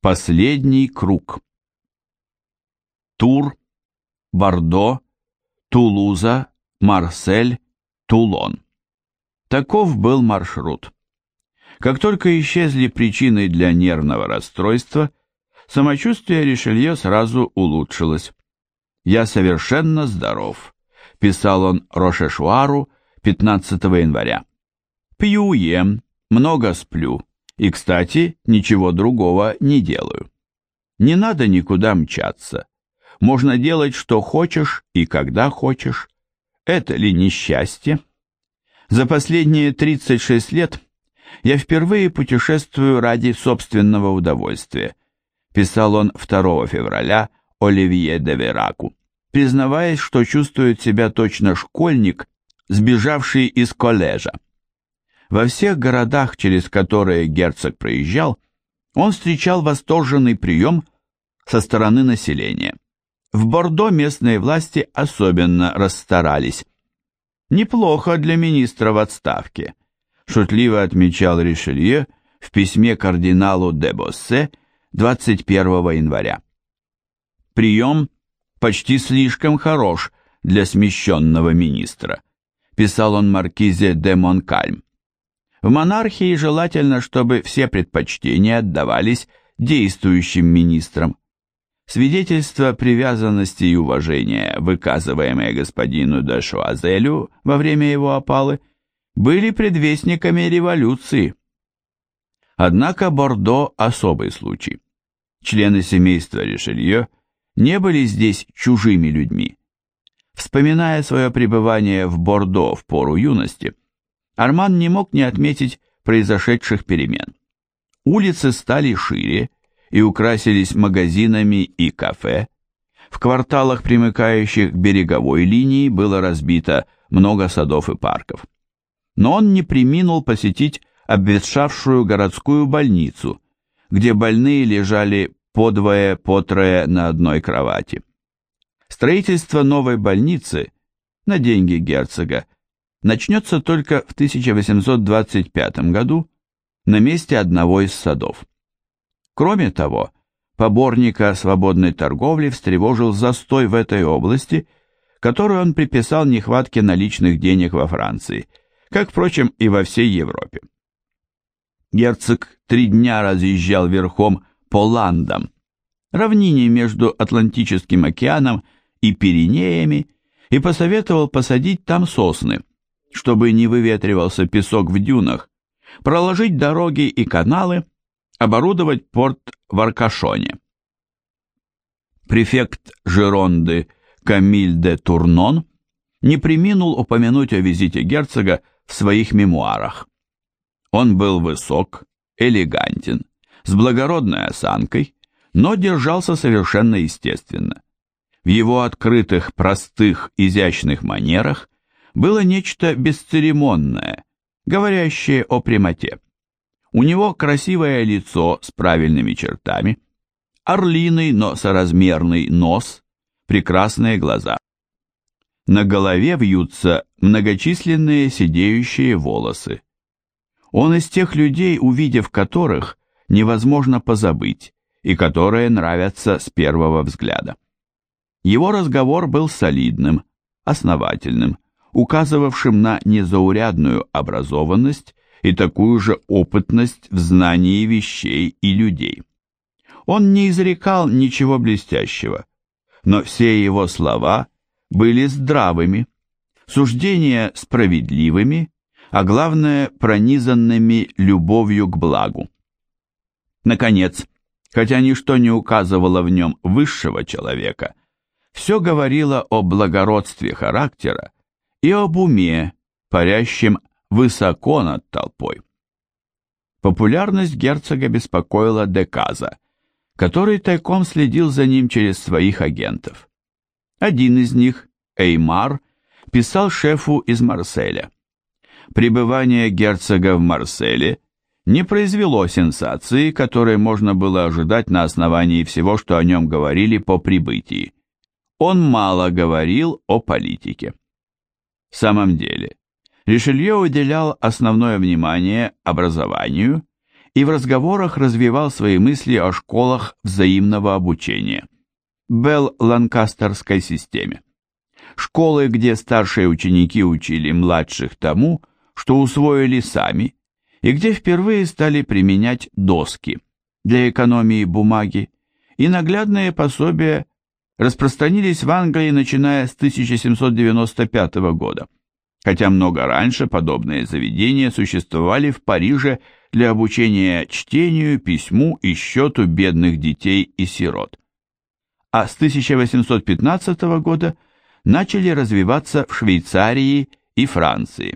Последний круг. Тур, Бордо, Тулуза, Марсель, Тулон. Таков был маршрут. Как только исчезли причины для нервного расстройства, самочувствие Ришелье сразу улучшилось. «Я совершенно здоров», – писал он Рошешуару 15 января. «Пью, ем, много сплю, и, кстати, ничего другого не делаю. Не надо никуда мчаться. Можно делать, что хочешь и когда хочешь. Это ли несчастье? За последние 36 лет я впервые путешествую ради собственного удовольствия», писал он 2 февраля Оливье де Вераку, признаваясь, что чувствует себя точно школьник, сбежавший из коллежа. Во всех городах, через которые герцог проезжал, он встречал восторженный прием со стороны населения. В Бордо местные власти особенно расстарались. «Неплохо для министра в отставке», шутливо отмечал Ришелье в письме кардиналу де Боссе 21 января. «Прием почти слишком хорош для смещенного министра», писал он маркизе де Монкальм. В монархии желательно, чтобы все предпочтения отдавались действующим министрам. Свидетельства привязанности и уважения, выказываемые господину де Шуазелю во время его опалы, были предвестниками революции. Однако Бордо – особый случай. Члены семейства Ришелье не были здесь чужими людьми. Вспоминая свое пребывание в Бордо в пору юности, Арман не мог не отметить произошедших перемен. Улицы стали шире и украсились магазинами и кафе. В кварталах, примыкающих к береговой линии, было разбито много садов и парков. Но он не преминул посетить обветшавшую городскую больницу, где больные лежали подвое-потрое на одной кровати. Строительство новой больницы на деньги герцога начнется только в 1825 году на месте одного из садов. Кроме того, поборника свободной торговли встревожил застой в этой области, который он приписал нехватке наличных денег во Франции, как, впрочем, и во всей Европе. Герцог 3 дня разъезжал верхом по Ландам, равнине между Атлантическим океаном и Пиренеями, и посоветовал посадить там сосны, чтобы не выветривался песок в дюнах, проложить дороги и каналы, оборудовать порт в Аркашоне. Префект Жеронды Камиль де Турнон не преминул упомянуть о визите герцога в своих мемуарах. Он был высок, элегантен, с благородной осанкой, но держался совершенно естественно. В его открытых, простых, изящных манерах было нечто бесцеремонное, говорящее о прямоте. У него красивое лицо с правильными чертами, орлиный, но соразмерный нос, прекрасные глаза. На голове вьются многочисленные седеющие волосы. Он из тех людей, увидев которых невозможно позабыть, и которые нравятся с первого взгляда. Его разговор был солидным, основательным, указывавшим на незаурядную образованность и такую же опытность в знании вещей и людей. Он не изрекал ничего блестящего, но все его слова были здравыми, суждения справедливыми, а главное, пронизанными любовью к благу. Наконец, хотя ничто не указывало в нем высшего человека, все говорило о благородстве характера и об уме, парящем высоко над толпой. Популярность герцога беспокоила Деказа, который тайком следил за ним через своих агентов. Один из них, Эймар, писал шефу из Марселя. Пребывание герцога в Марселе не произвело сенсации, которой можно было ожидать на основании всего, что о нем говорили по прибытии. Он мало говорил о политике. В самом деле, Ришелье уделял основное внимание образованию и в разговорах развивал свои мысли о школах взаимного обучения, Белл-Ланкастерской системе. Школы, где старшие ученики учили младших тому, что усвоили сами, и где впервые стали применять доски для экономии бумаги, и наглядные пособия распространились в Англии, начиная с 1795 года, хотя много раньше подобные заведения существовали в Париже для обучения чтению, письму и счету бедных детей и сирот. А с 1815 года начали развиваться в Швейцарии и Франции.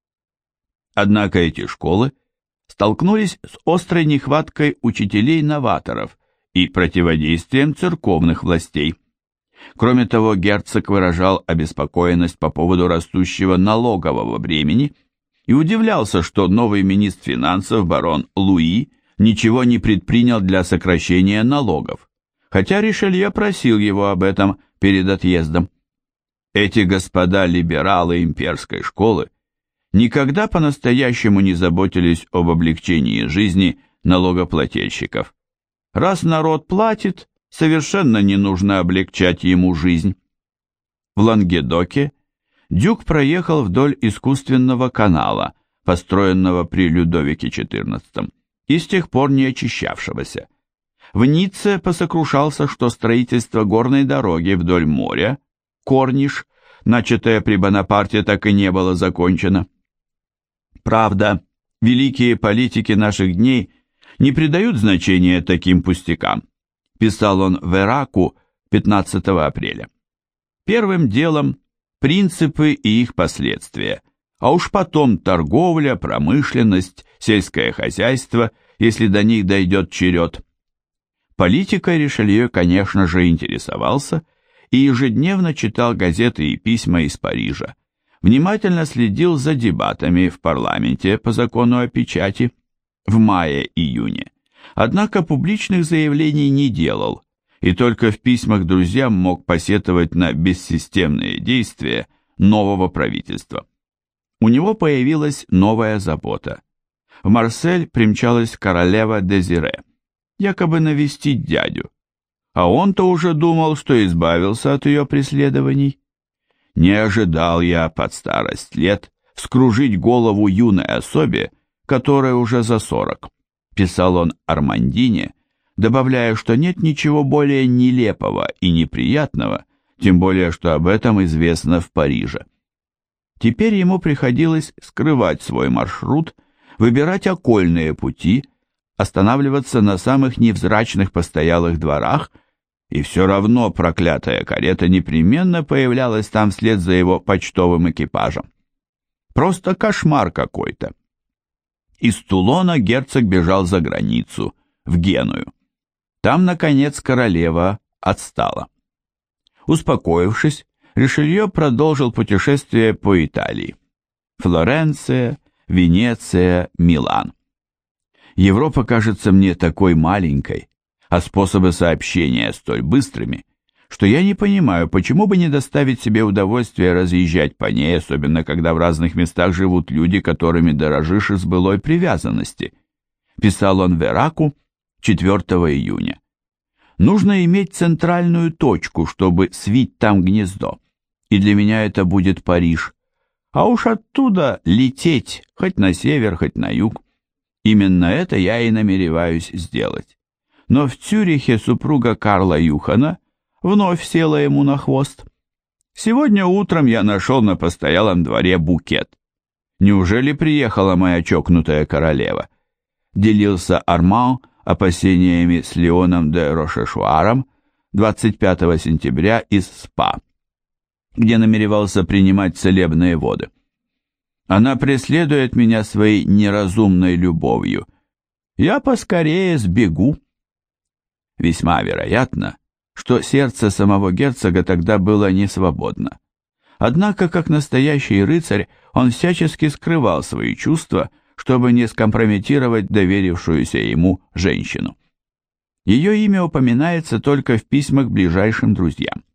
Однако эти школы столкнулись с острой нехваткой учителей-новаторов и противодействием церковных властей. Кроме того, герцог выражал обеспокоенность по поводу растущего налогового бремени и удивлялся, что новый министр финансов барон Луи ничего не предпринял для сокращения налогов, хотя Ришелье просил его об этом перед отъездом. Эти господа либералы имперской школы никогда по-настоящему не заботились об облегчении жизни налогоплательщиков. Раз народ платит, совершенно не нужно облегчать ему жизнь. В Лангедоке Дюк проехал вдоль искусственного канала, построенного при Людовике XIV, и с тех пор не очищавшегося. В Ницце посокрушался, что строительство горной дороги вдоль моря, Корниш, начатое при Бонапарте, так и не было закончено. Правда, великие политики наших дней не придают значения таким пустякам, писал он в Эраку 15 апреля. Первым делом принципы и их последствия, а уж потом торговля, промышленность, сельское хозяйство, если до них дойдет черед. Политикой Ришелье, конечно же, интересовался и ежедневно читал газеты и письма из Парижа, внимательно следил за дебатами в парламенте по закону о печати в мае-июне, однако публичных заявлений не делал и только в письмах друзьям мог посетовать на бессистемные действия нового правительства. У него появилась новая забота. В Марсель примчалась королева Дезире, якобы навестить дядю, а он-то уже думал, что избавился от ее преследований. Не ожидал я под старость лет вскружить голову юной особе, которая уже за 40, писал он Армандине, добавляя, что нет ничего более нелепого и неприятного, тем более, что об этом известно в Париже. Теперь ему приходилось скрывать свой маршрут, выбирать окольные пути, останавливаться на самых невзрачных постоялых дворах, и все равно проклятая карета непременно появлялась там вслед за его почтовым экипажем. Просто кошмар какой-то. Из Тулона герцог бежал за границу, в Геную. Там, наконец, королева отстала. Успокоившись, Ришелье продолжил путешествие по Италии. Флоренция, Венеция, Милан. Европа кажется мне такой маленькой, а способы сообщения столь быстрыми, что я не понимаю, почему бы не доставить себе удовольствие разъезжать по ней, особенно когда в разных местах живут люди, которыми дорожишь из былой привязанности. Писал он в Эраку 4 июня. Нужно иметь центральную точку, чтобы свить там гнездо, и для меня это будет Париж, а уж оттуда лететь, хоть на север, хоть на юг. Именно это я и намереваюсь сделать. Но в Цюрихе супруга Карла Юхана вновь села ему на хвост. Сегодня утром я нашел на постоялом дворе букет. Неужели приехала моя чокнутая королева? Делился Арман опасениями с Леоном де Рошешуаром 25 сентября из СПА, где намеревался принимать целебные воды. Она преследует меня своей неразумной любовью. Я поскорее сбегу. Весьма вероятно, что сердце самого герцога тогда было не свободно. Однако, как настоящий рыцарь, он всячески скрывал свои чувства, чтобы не скомпрометировать доверившуюся ему женщину. Ее имя упоминается только в письмах ближайшим друзьям.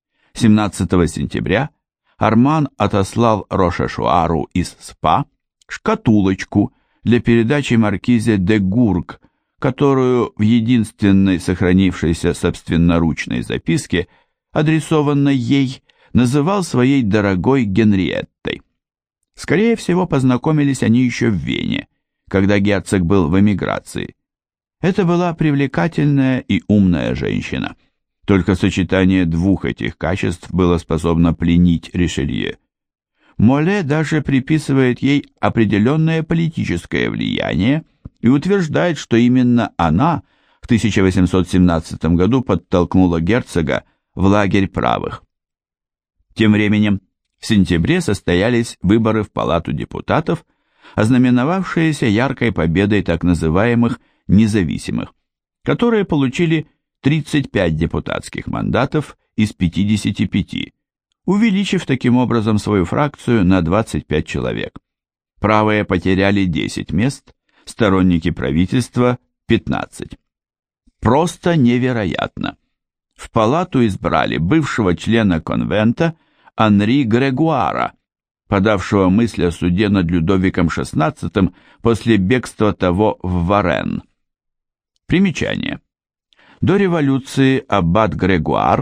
17 сентября Арман отослал Рошешуару из СПА шкатулочку, для передачи маркизе де Гурк, которую в единственной сохранившейся собственноручной записке, адресованной ей, называл своей дорогой Генриеттой. Скорее всего, познакомились они еще в Вене, когда герцог был в эмиграции. Это была привлекательная и умная женщина. Только сочетание двух этих качеств было способно пленить Ришелье. Моле даже приписывает ей определенное политическое влияние и утверждает, что именно она в 1817 году подтолкнула герцога в лагерь правых. Тем временем в сентябре состоялись выборы в Палату депутатов, ознаменовавшиеся яркой победой так называемых независимых, которые получили 35 депутатских мандатов из 55, увеличив таким образом свою фракцию на 25 человек. Правые потеряли 10 мест, сторонники правительства – 15. Просто невероятно. В палату избрали бывшего члена конвента Анри Грегуара, подавшего мысль о суде над Людовиком XVI после бегства того в Варен. Примечание. До революции аббат Грегуар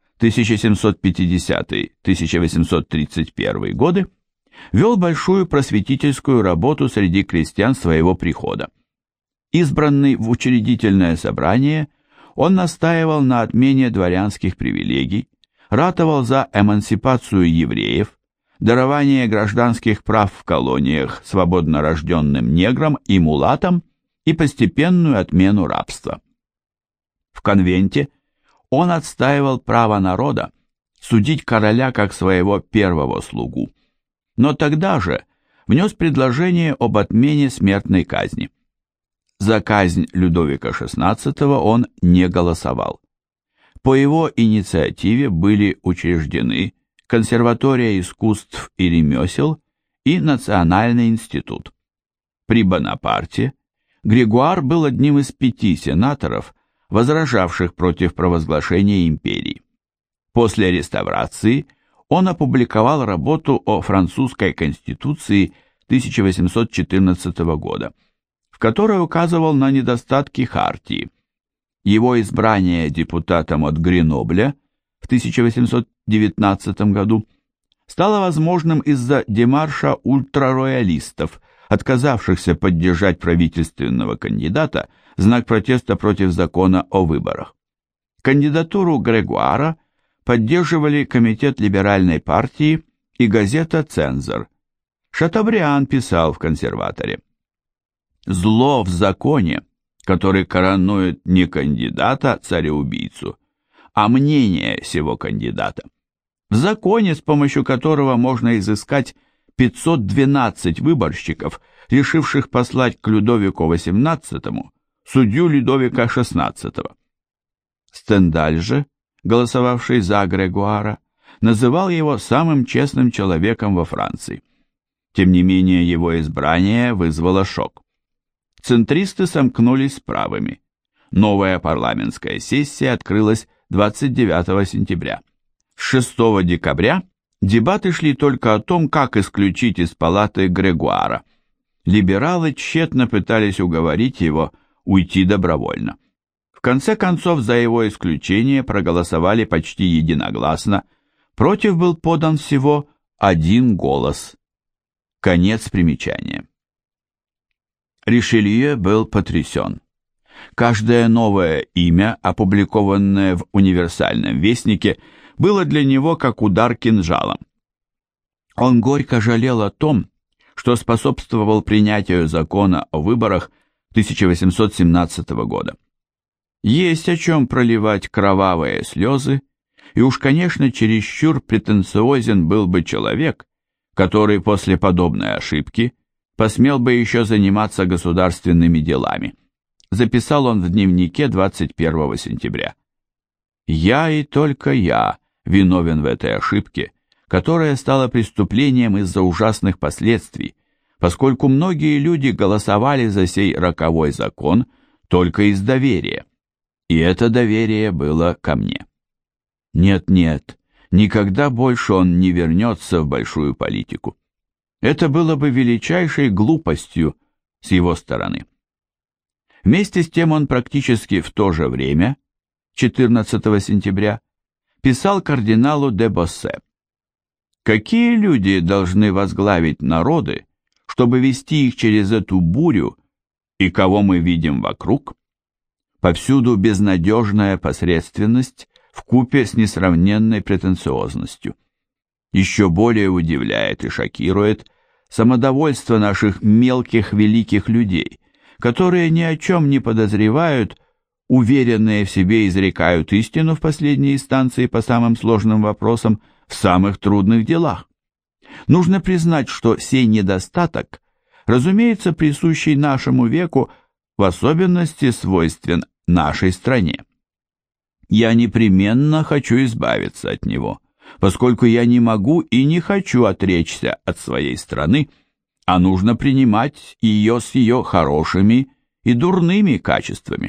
1750-1831 годы вел большую просветительскую работу среди крестьян своего прихода. Избранный в учредительное собрание, он настаивал на отмене дворянских привилегий, ратовал за эмансипацию евреев, дарование гражданских прав в колониях свободно рожденным неграм и мулатам и постепенную отмену рабства. В конвенте он отстаивал право народа судить короля как своего первого слугу, но тогда же внес предложение об отмене смертной казни. За казнь Людовика XVI он не голосовал. По его инициативе были учреждены Консерватория искусств и ремесел и Национальный институт. При Бонапарте Грегуар был одним из 5 сенаторов, возражавших против провозглашения империи. После реставрации он опубликовал работу о французской конституции 1814 года, в которой указывал на недостатки хартии. Его избрание депутатом от Гренобля в 1819 году стало возможным из-за демарша ультрароялистов, отказавшихся поддержать правительственного кандидата в знак протеста против закона о выборах. Кандидатуру Грегуара поддерживали Комитет либеральной партии и газета «Цензор». Шатобриан писал в «Консерваторе»: «Зло в законе, который коронует не кандидата цареубийцу, а мнение сего кандидата. В законе, с помощью которого можно изыскать 512 выборщиков, решивших послать к Людовику XVIII судью Людовика XVI. Стендаль же, голосовавший за Грегуара, называл его самым честным человеком во Франции. Тем не менее, его избрание вызвало шок. Центристы сомкнулись с правыми. Новая парламентская сессия открылась 29 сентября. С 6 декабря дебаты шли только о том, как исключить из палаты Грегуара. Либералы тщетно пытались уговорить его уйти добровольно. В конце концов, за его исключение проголосовали почти единогласно, против был подан всего 1 голос. Конец примечания. Ришелье был потрясен. Каждое новое имя, опубликованное в универсальном вестнике, было для него как удар кинжалом. Он горько жалел о том, что способствовал принятию закона о выборах 1817 года. Есть о чем проливать кровавые слезы, и уж, конечно, чересчур претенциозен был бы человек, который после подобной ошибки посмел бы еще заниматься государственными делами. Записал он в дневнике 21 сентября. «Я и только я виновен в этой ошибке, которая стала преступлением из-за ужасных последствий, поскольку многие люди голосовали за сей роковой закон только из доверия, и это доверие было ко мне. Нет, никогда больше он не вернется в большую политику. Это было бы величайшей глупостью с его стороны. Вместе с тем он практически в то же время, 14 сентября, писал кардиналу де Боссе: «Какие люди должны возглавить народы, чтобы вести их через эту бурю, и кого мы видим вокруг? Повсюду безнадежная посредственность вкупе с несравненной претенциозностью. Еще более удивляет и шокирует самодовольство наших мелких великих людей, которые ни о чем не подозревают, уверенные в себе изрекают истину в последней инстанции по самым сложным вопросам, в самых трудных делах. Нужно признать, что сей недостаток, разумеется, присущий нашему веку, в особенности свойствен нашей стране. Я непременно хочу избавиться от него, поскольку я не могу и не хочу отречься от своей страны, а нужно принимать ее с ее хорошими и дурными качествами».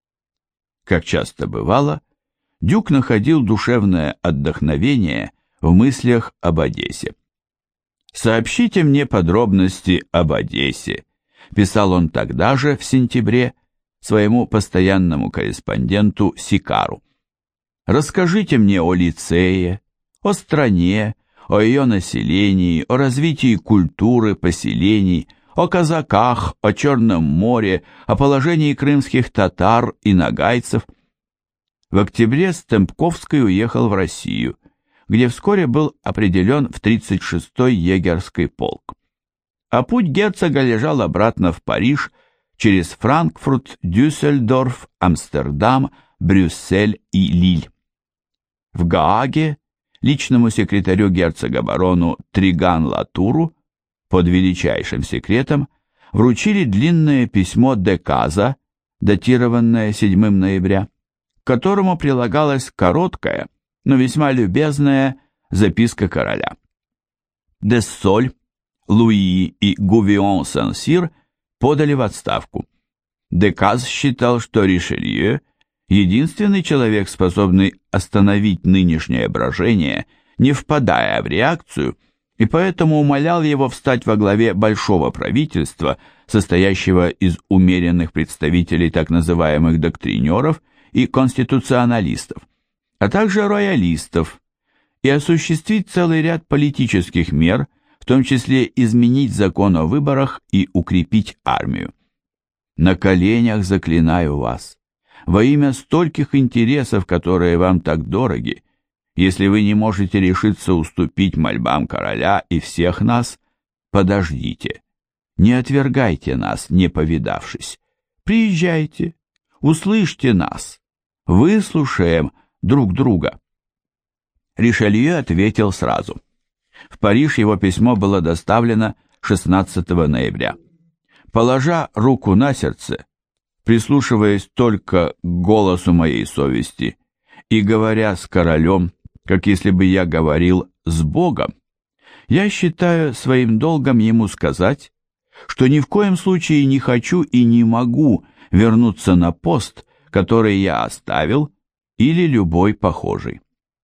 Как часто бывало, Дюк находил душевное отдохновение в мыслях об Одессе. «Сообщите мне подробности об Одессе», писал он тогда же, в сентябре, своему постоянному корреспонденту Сикару. «Расскажите мне о лицее, о стране, о ее населении, о развитии культуры, поселений, о казаках, о Черном море, о положении крымских татар и нагайцев». В октябре Стемпковский уехал в Россию, где вскоре был определен в 36-й егерский полк. А путь герцога лежал обратно в Париж через Франкфурт, Дюссельдорф, Амстердам, Брюссель и Лиль. В Гааге личному секретарю герцога барону Триган-Латуру под величайшим секретом вручили длинное письмо Деказа, датированное 7 ноября, к которому прилагалась короткая, но весьма любезная записка короля. Дессоль, Луи и Гувион Сен-Сир подали в отставку. Деказ считал, что Ришелье – единственный человек, способный остановить нынешнее брожение, не впадая в реакцию, и поэтому умолял его встать во главе большого правительства, состоящего из умеренных представителей так называемых доктринеров и конституционалистов, а также роялистов, и осуществить целый ряд политических мер, в том числе изменить закон о выборах и укрепить армию. «На коленях заклинаю вас, во имя стольких интересов, которые вам так дороги, если вы не можете решиться уступить мольбам короля и всех нас, подождите, не отвергайте нас, не повидавшись, приезжайте, услышьте нас, выслушаем друг друга». Ришелье ответил сразу. В Париж его письмо было доставлено 16 ноября. Положа руку на сердце, прислушиваясь только к голосу моей совести и говоря с королем, как если бы я говорил с Богом, я считаю своим долгом ему сказать, что ни в коем случае не хочу и не могу вернуться на пост, который я оставил, или любой похожий.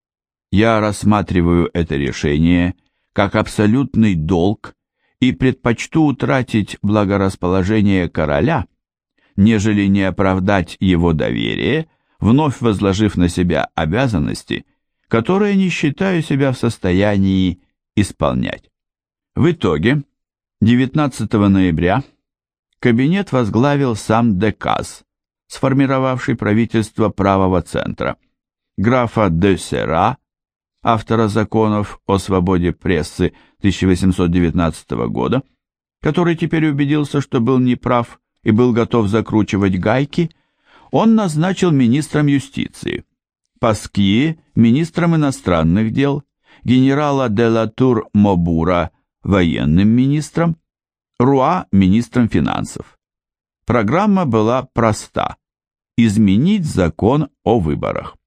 Я рассматриваю это решение как абсолютный долг и предпочту утратить благорасположение короля, нежели не оправдать его доверие, вновь возложив на себя обязанности, которые не считаю себя в состоянии исполнять. В итоге, 19 ноября, кабинет возглавил сам Деказ, сформировавший правительство правого центра, графа де Сера, автора законов о свободе прессы 1819 года, который теперь убедился, что был неправ и был готов закручивать гайки, он назначил министром юстиции, Паскье министром иностранных дел, генерала де Латур Мобура военным министром, Руа министром финансов. Программа была проста – изменить закон о выборах.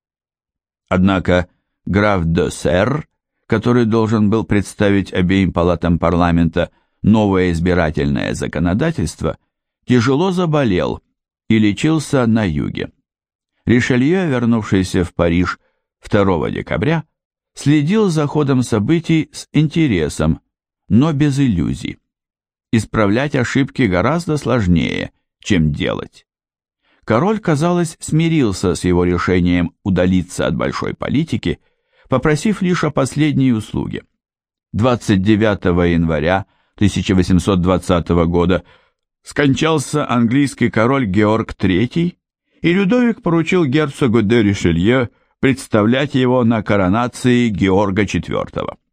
Однако граф де Сер, который должен был представить обеим палатам парламента новое избирательное законодательство, тяжело заболел и лечился на юге. Ришелье, вернувшийся в Париж 2 декабря, следил за ходом событий с интересом, но без иллюзий. исправлять ошибки гораздо сложнее, чем делать. Король, казалось, смирился с его решением удалиться от большой политики, попросив лишь о последней услуге. 29 января 1820 года скончался английский король Георг III, и Людовик поручил герцогу де Ришелье представлять его на коронации Георга IV.